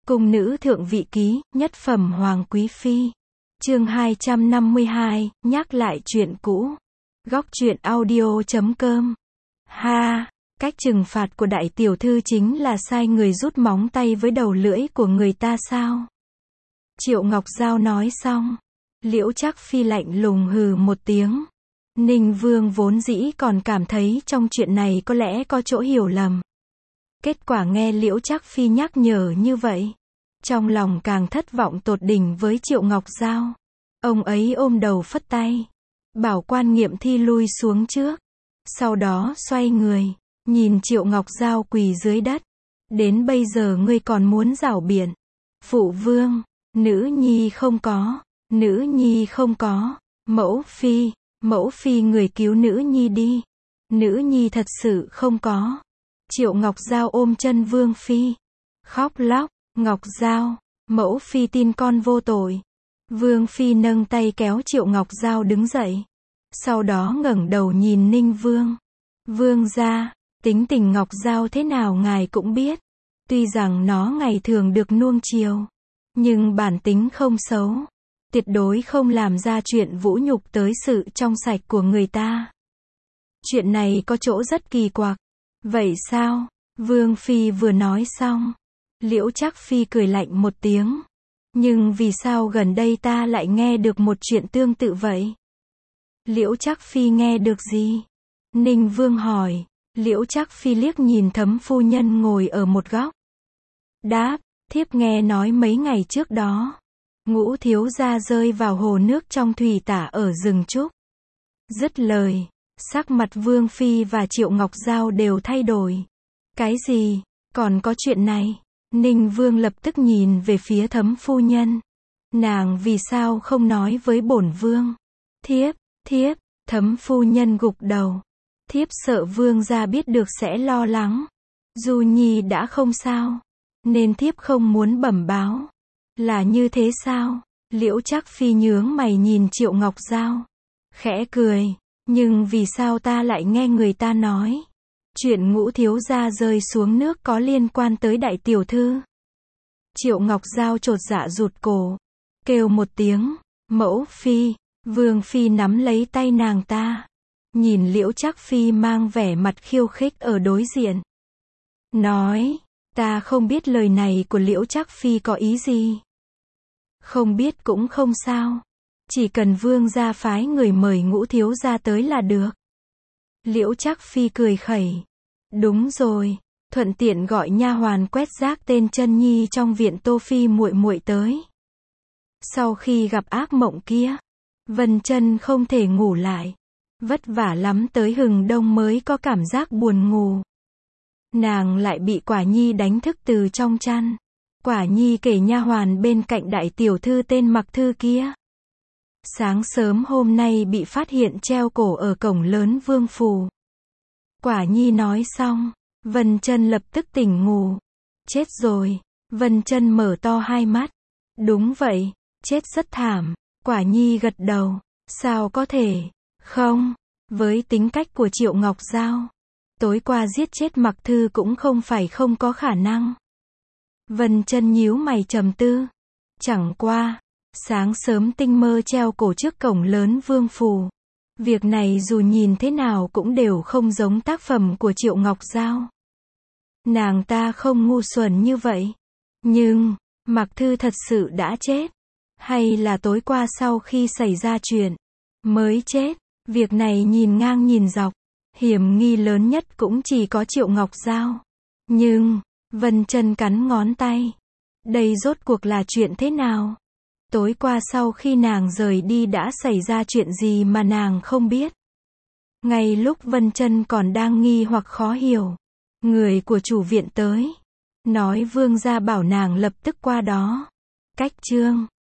Cung nữ thượng vị ký, nhất phẩm hoàng quý phi. Chương 252, nhắc lại chuyện cũ. Góc truyện audio.com. Ha, cách trừng phạt của đại tiểu thư chính là sai người rút móng tay với đầu lưỡi của người ta sao? Triệu Ngọc Giao nói xong, Liễu Trác Phi lạnh lùng hừ một tiếng. Ninh Vương vốn dĩ còn cảm thấy trong chuyện này có lẽ có chỗ hiểu lầm. Kết quả nghe Liễu Trác Phi nhắc nhở như vậy, trong lòng càng thất vọng tột đỉnh với Triệu Ngọc Giao. Ông ấy ôm đầu phất tay, bảo quan nghiệm thi lui xuống trước. Sau đó xoay người, nhìn Triệu Ngọc Giao quỳ dưới đất. Đến bây giờ ngươi còn muốn rảo biện. Phụ vương, nữ nhi không có, nữ nhi không có. Mẫu phi người cứu nữ nhi đi. Nữ nhi thật sự không có. Triệu Ngọc Giao ôm chân Vương Phi, khóc lóc. Ngọc Giao, mẫu phi tin con vô tội. Vương Phi nâng tay kéo Triệu Ngọc Giao đứng dậy. Sau đó ngẩng đầu nhìn Ninh Vương. Vương gia, tính tình Ngọc Giao thế nào ngài cũng biết. Tuy rằng nó ngày thường được nuông chiều, nhưng bản tính không xấu. Tuyệt đối không làm ra chuyện vũ nhục tới sự trong sạch của người ta. Chuyện này có chỗ rất kỳ quặc. Vậy sao? Vương Phi vừa nói xong, Liễu Trác Phi cười lạnh một tiếng. Nhưng vì sao gần đây ta lại nghe được một chuyện tương tự vậy? Liễu Trác Phi nghe được gì? Ninh Vương hỏi. Liễu Trác Phi liếc nhìn Thấm phu nhân ngồi ở một góc. Đáp, thiếp nghe nói mấy ngày trước đó, Ngũ thiếu gia rơi vào hồ nước trong thủy tả ở rừng trúc. Dứt lời, sắc mặt Vương Phi và Triệu Ngọc Giao đều thay đổi. Cái gì? Còn có chuyện này? Ninh Vương lập tức nhìn về phía Thấm phu nhân. Nàng vì sao không nói với bổn vương? Thiếp, Thấm phu nhân gục đầu. Thiếp sợ vương gia biết được sẽ lo lắng. Du Nhi đã không sao, nên thiếp không muốn bẩm báo. Là như thế sao? Liễu Trác Phi nhướng mày nhìn Triệu Ngọc Giao, khẽ cười. Nhưng vì sao ta lại nghe người ta nói chuyện Ngũ thiếu gia rơi xuống nước có liên quan tới đại tiểu thư? Triệu Ngọc Giao chột dạ rụt cổ, kêu một tiếng, mẫu phi. Vương Phi nắm lấy tay nàng ta, nhìn Liễu Trác Phi mang vẻ mặt khiêu khích ở đối diện. Nói, ta không biết lời này của Liễu Trác Phi có ý gì. Không biết cũng không sao. Chỉ cần vương gia phái người mời Ngũ thiếu gia tới là được. Liễu Trác Phi cười khẩy. Đúng rồi, thuận tiện gọi nha hoàn quét rác tên Chân Nhi trong viện Tô Phi muội muội tới. Sau khi gặp ác mộng kia, Vân Chân không thể ngủ lại. Vất vả lắm tới hừng đông mới có cảm giác buồn ngủ. Nàng lại bị Quả Nhi đánh thức từ trong chăn. Quả Nhi kể nha hoàn bên cạnh đại tiểu thư tên Mặc Thư kia, sáng sớm hôm nay bị phát hiện treo cổ ở cổng lớn vương phủ. Quả Nhi nói xong, Vân Chân lập tức tỉnh ngủ. Chết rồi. Vân Chân mở to hai mắt. Đúng vậy, chết rất thảm. Quả Nhi gật đầu. Sao có thể? Không, với tính cách của Triệu Ngọc Giao, tối qua giết chết Mặc Thư cũng không phải không có khả năng. Vân Chân nhíu mày trầm tư. Chẳng qua, sáng sớm tinh mơ treo cổ trước cổng lớn vương phủ. Việc này dù nhìn thế nào cũng đều không giống tác phẩm của Triệu Ngọc Giao. Nàng ta không ngu xuẩn như vậy. Nhưng, Mặc Thư thật sự đã chết? Hay là tối qua sau khi xảy ra chuyện, mới chết? Việc này nhìn ngang nhìn dọc, hiểm nghi lớn nhất cũng chỉ có Triệu Ngọc Giao. Nhưng, Vân Chân cắn ngón tay. Đây rốt cuộc là chuyện thế nào? Tối qua sau khi nàng rời đi đã xảy ra chuyện gì mà nàng không biết? Ngay lúc Vân Chân còn đang nghi hoặc khó hiểu, người của chủ viện tới, nói vương gia bảo nàng lập tức qua đó. Cách chương